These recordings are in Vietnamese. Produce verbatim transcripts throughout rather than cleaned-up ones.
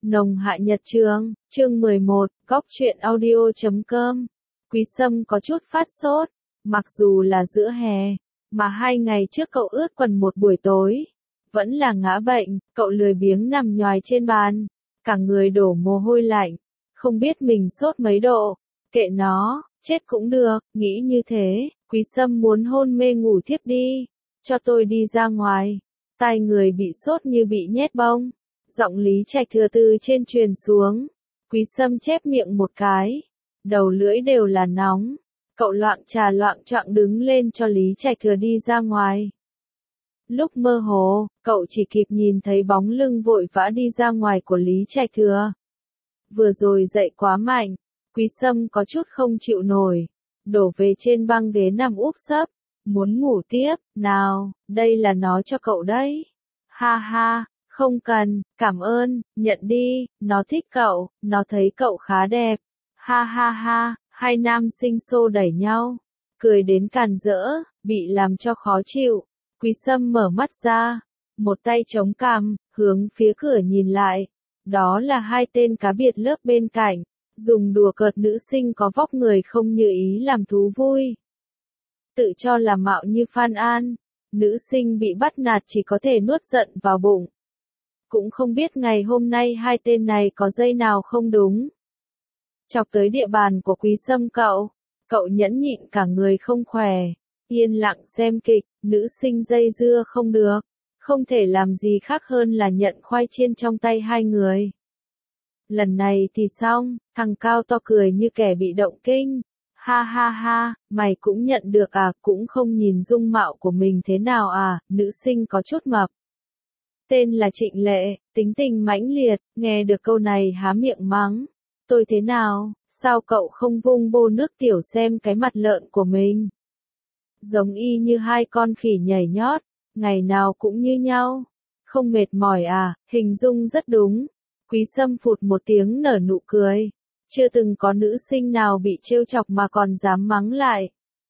Nồng Hạ Nhật Trường, chương mười một, góc truyện audio chấm com. Quý Sâm có chút phát sốt, mặc dù là giữa hè, mà hai ngày trước cậu ướt quần một buổi tối. Vẫn là ngã bệnh, cậu lười biếng nằm nhoài trên bàn, cả người đổ mồ hôi lạnh, không biết mình sốt mấy độ. Kệ nó, chết cũng được, nghĩ như thế, Quý Sâm muốn hôn mê ngủ thiếp đi, cho tôi đi ra ngoài. Tai người bị sốt như bị nhét bông. Giọng Lý Trạch Thừa từ trên truyền xuống. Quý Sâm chép miệng một cái, đầu lưỡi đều là nóng. Cậu loạng trà loạng choạng đứng lên cho Lý Trạch Thừa đi ra ngoài. Lúc mơ hồ, cậu chỉ kịp nhìn thấy bóng lưng vội vã đi ra ngoài của Lý Trạch Thừa. Vừa rồi dậy quá mạnh, Quý Sâm có chút không chịu nổi, đổ về trên băng ghế nằm úp sấp, muốn ngủ tiếp. Nào, đây là nó cho cậu đấy. Ha ha. Không cần, cảm ơn, nhận đi, nó thích cậu, nó thấy cậu khá đẹp. Ha ha ha, hai nam sinh xô đẩy nhau, cười đến càn rỡ, bị làm cho khó chịu. Quý Sâm mở mắt ra, một tay chống cằm, hướng phía cửa nhìn lại. Đó là hai tên cá biệt lớp bên cạnh, dùng đùa cợt nữ sinh có vóc người không như ý làm thú vui. Tự cho là mạo như Phan An, nữ sinh bị bắt nạt chỉ có thể nuốt giận vào bụng. Cũng không biết ngày hôm nay hai tên này có dây nào không đúng. Chọc tới địa bàn của Quý Sâm cậu, cậu nhẫn nhịn cả người không khỏe, yên lặng xem kịch, nữ sinh dây dưa không được, không thể làm gì khác hơn là nhận khoai chiên trong tay hai người. Lần này thì xong, thằng cao to cười như kẻ bị động kinh. Ha ha ha, mày cũng nhận được à, cũng không nhìn dung mạo của mình thế nào à, nữ sinh có chút mập. Tên là Trịnh Lệ, tính tình mãnh liệt, nghe được câu này há miệng mắng. Tôi thế nào, sao cậu không vung bô nước tiểu xem cái mặt lợn của mình? Giống y như hai con khỉ nhảy nhót, ngày nào cũng như nhau. Không mệt mỏi à, hình dung rất đúng. Quý Sâm phụt một tiếng nở nụ cười. Chưa từng có nữ sinh nào bị trêu chọc mà còn dám mắng lại.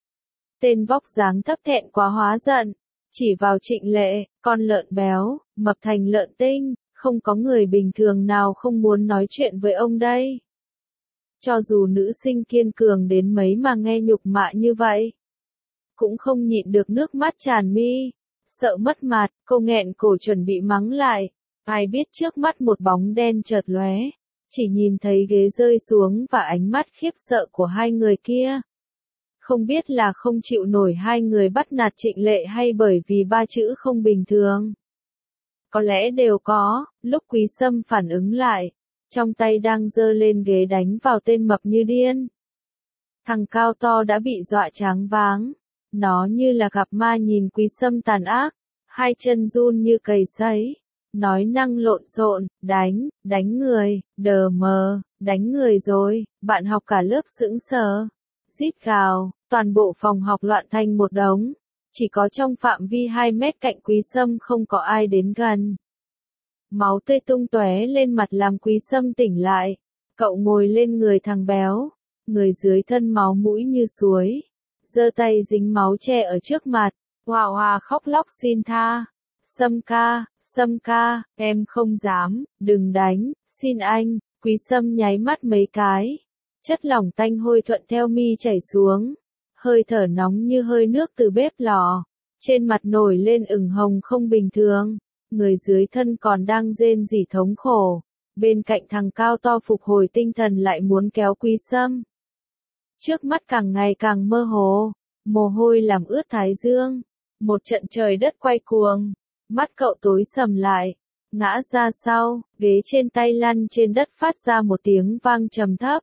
Tên vóc dáng thấp thẹn quá hóa giận. Chỉ vào Trịnh Lệ, con lợn béo, mập thành lợn tinh, không có người bình thường nào không muốn nói chuyện với ông đây. Cho dù nữ sinh kiên cường đến mấy mà nghe nhục mạ như vậy, cũng không nhịn được nước mắt tràn mi. Sợ mất mặt, cô nghẹn cổ chuẩn bị mắng lại. Ai biết trước mắt một bóng đen chợt lóe, chỉ nhìn thấy ghế rơi xuống và ánh mắt khiếp sợ của hai người kia. Không biết là không chịu nổi hai người bắt nạt Trịnh Lệ hay bởi vì ba chữ không bình thường. Có lẽ đều có, lúc Quý Sâm phản ứng lại, trong tay đang giơ lên ghế đánh vào tên mập như điên. Thằng cao to đã bị dọa choáng váng, nó như là gặp ma nhìn Quý Sâm tàn ác, hai chân run như cầy sấy, nói năng lộn xộn, đánh, đánh người, đờ mờ, đánh người rồi, bạn học cả lớp sững sờ. Rít gào, toàn bộ phòng học loạn thành một đống, chỉ có trong phạm vi hai mét cạnh Quý Sâm không có ai đến gần. Máu tươi tung tóe lên mặt làm Quý Sâm tỉnh lại, cậu ngồi lên người thằng béo, người dưới thân máu mũi như suối, giơ tay dính máu che ở trước mặt, hòa hòa khóc lóc xin tha. Sâm ca, Sâm ca, em không dám, đừng đánh, xin anh. Quý Sâm nháy mắt mấy cái. Chất lỏng tanh hôi thuận theo mi chảy xuống, hơi thở nóng như hơi nước từ bếp lò, trên mặt nổi lên ửng hồng không bình thường, người dưới thân còn đang rên rỉ thống khổ, bên cạnh thằng cao to phục hồi tinh thần lại muốn kéo Quý Sâm. Trước mắt càng ngày càng mơ hồ, mồ hôi làm ướt thái dương, một trận trời đất quay cuồng, mắt cậu tối sầm lại, ngã ra sau, ghế trên tay lăn trên đất phát ra một tiếng vang trầm thấp.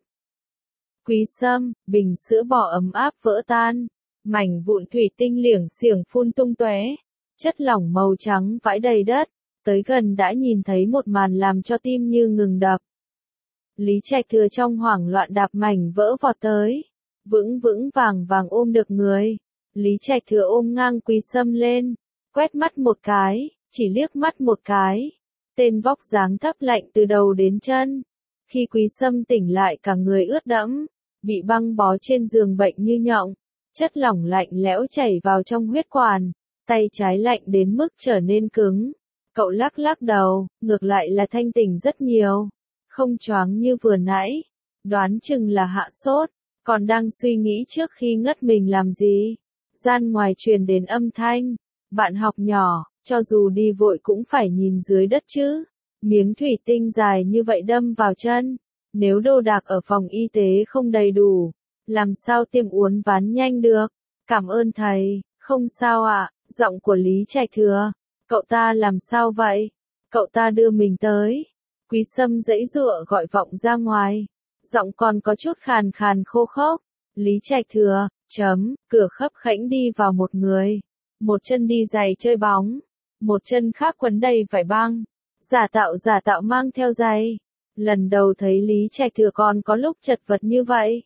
Quý Sâm, bình sữa bò ấm áp vỡ tan, mảnh vụn thủy tinh liểng xiểng phun tung tóe, chất lỏng màu trắng vãi đầy đất, tới gần đã nhìn thấy một màn làm cho tim như ngừng đập. Lý Trạch Thừa trong hoảng loạn đạp mảnh vỡ vọt tới, vững vững vàng vàng ôm được người. Lý Trạch Thừa ôm ngang Quý Sâm lên, quét mắt một cái, chỉ liếc mắt một cái. Tên vóc dáng thấp lạnh từ đầu đến chân. Khi Quý Sâm tỉnh lại cả người ướt đẫm, bị băng bó trên giường bệnh như nhộng, chất lỏng lạnh lẽo chảy vào trong huyết quản, tay trái lạnh đến mức trở nên cứng. Cậu lắc lắc đầu, ngược lại là thanh tỉnh rất nhiều, không choáng như vừa nãy, đoán chừng là hạ sốt, còn đang suy nghĩ trước khi ngất mình làm gì. Gian ngoài truyền đến âm thanh, bạn học nhỏ, cho dù đi vội cũng phải nhìn dưới đất chứ. Miếng thủy tinh dài như vậy đâm vào chân, nếu đồ đạc ở phòng y tế không đầy đủ, làm sao tiêm uốn ván nhanh được. Cảm ơn thầy, không sao ạ, à, giọng của Lý Trạch Thừa. Cậu ta làm sao vậy? Cậu ta đưa mình tới. Quý Sâm giãy giụa gọi vọng ra ngoài. Giọng còn có chút khàn khàn khô khốc. Lý Trạch Thừa, chấm, cửa khấp khẽnh đi vào một người. Một chân đi giày chơi bóng. Một chân khác quấn đầy vải băng. Giả tạo giả tạo mang theo giày. Lần đầu thấy Lý Trạch Thừa còn có lúc chật vật như vậy.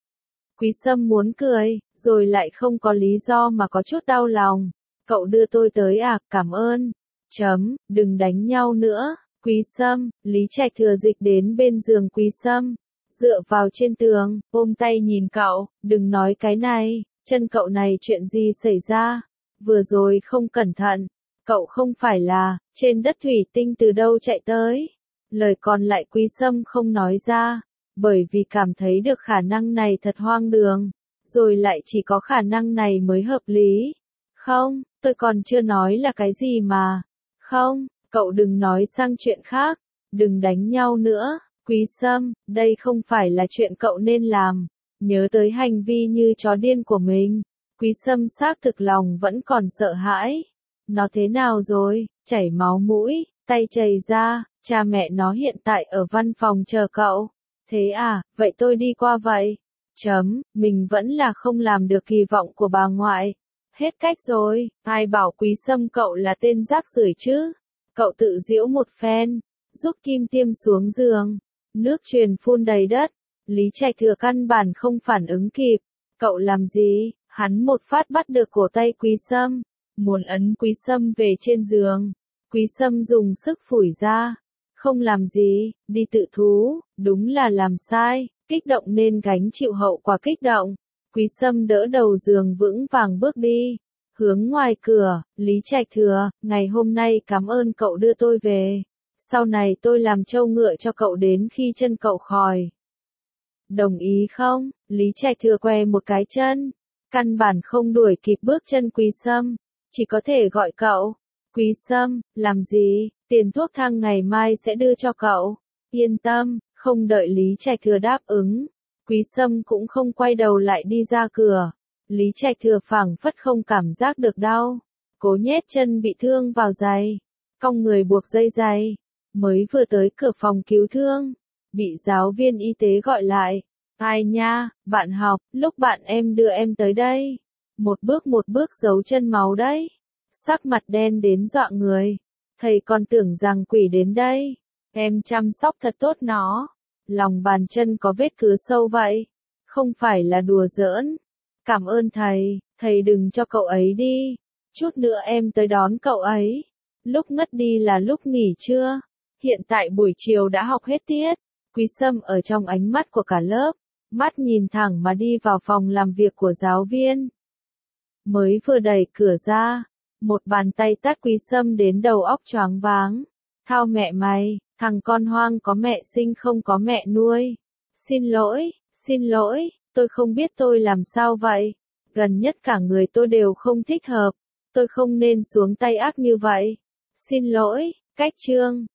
Quý Sâm muốn cười, rồi lại không có lý do mà có chút đau lòng. Cậu đưa tôi tới à, cảm ơn. Chấm, đừng đánh nhau nữa. Quý Sâm, Lý Trạch Thừa dịch đến bên giường Quý Sâm. Dựa vào trên tường, ôm tay nhìn cậu, đừng nói cái này, chân cậu này chuyện gì xảy ra? Vừa rồi không cẩn thận, cậu không phải là, trên đất thủy tinh từ đâu chạy tới? Lời còn lại Quý Sâm không nói ra, bởi vì cảm thấy được khả năng này thật hoang đường, rồi lại chỉ có khả năng này mới hợp lý. Không, tôi còn chưa nói là cái gì mà. Không, cậu đừng nói sang chuyện khác, đừng đánh nhau nữa. Quý Sâm, đây không phải là chuyện cậu nên làm. Nhớ tới hành vi như chó điên của mình, Quý Sâm xác thực lòng vẫn còn sợ hãi. Nó thế nào rồi, chảy máu mũi, tay chảy ra, cha mẹ nó hiện tại ở văn phòng chờ cậu. Thế à, vậy tôi đi qua vậy. Chấm, mình vẫn là không làm được kỳ vọng của bà ngoại. Hết cách rồi, ai bảo Quý Sâm cậu là tên rác rưởi chứ. Cậu tự giễu một phen, giúp Kim Tiêm xuống giường. Nước truyền phun đầy đất, Lý Trạch Thừa căn bản không phản ứng kịp. Cậu làm gì? Hắn một phát bắt được cổ tay Quý Sâm, muốn ấn Quý Sâm về trên giường. Quý Sâm dùng sức phủi ra. Không làm gì, đi tự thú, đúng là làm sai, kích động nên gánh chịu hậu quả kích động. Quý Sâm đỡ đầu giường vững vàng bước đi, hướng ngoài cửa. Lý Trạch Thừa, ngày hôm nay cảm ơn cậu đưa tôi về. Sau này tôi làm trâu ngựa cho cậu đến khi chân cậu khỏi. Đồng ý không? Lý Trạch Thừa que một cái chân, căn bản không đuổi kịp bước chân Quý Sâm, chỉ có thể gọi cậu. Quý Sâm, làm gì? Tiền thuốc thang ngày mai sẽ đưa cho cậu. Yên tâm, không đợi Lý Trạch Thừa đáp ứng. Quý Sâm cũng không quay đầu lại đi ra cửa. Lý Trạch Thừa phảng phất không cảm giác được đau. Cố nhét chân bị thương vào giày. Cong người buộc dây giày. Mới vừa tới cửa phòng cứu thương, bị giáo viên y tế gọi lại. Ai nha, bạn học, lúc bạn em đưa em tới đây. Một bước một bước giấu chân máu đấy. Sắc mặt đen đến dọa người. Thầy còn tưởng rằng quỷ đến đây. Em chăm sóc thật tốt nó. Lòng bàn chân có vết cứa sâu vậy. Không phải là đùa giỡn. Cảm ơn thầy, thầy đừng cho cậu ấy đi. Chút nữa em tới đón cậu ấy. Lúc ngất đi là lúc nghỉ trưa. Hiện tại buổi chiều đã học hết tiết. Quý Sâm ở trong ánh mắt của cả lớp. Mắt nhìn thẳng mà đi vào phòng làm việc của giáo viên. Mới vừa đẩy cửa ra. Một bàn tay tát Quý Sâm đến đầu óc choáng váng. Thao mẹ mày, thằng con hoang có mẹ sinh không có mẹ nuôi. Xin lỗi, xin lỗi, tôi không biết tôi làm sao vậy. Gần nhất cả người tôi đều không thích hợp. Tôi không nên xuống tay ác như vậy. Xin lỗi, cách chương.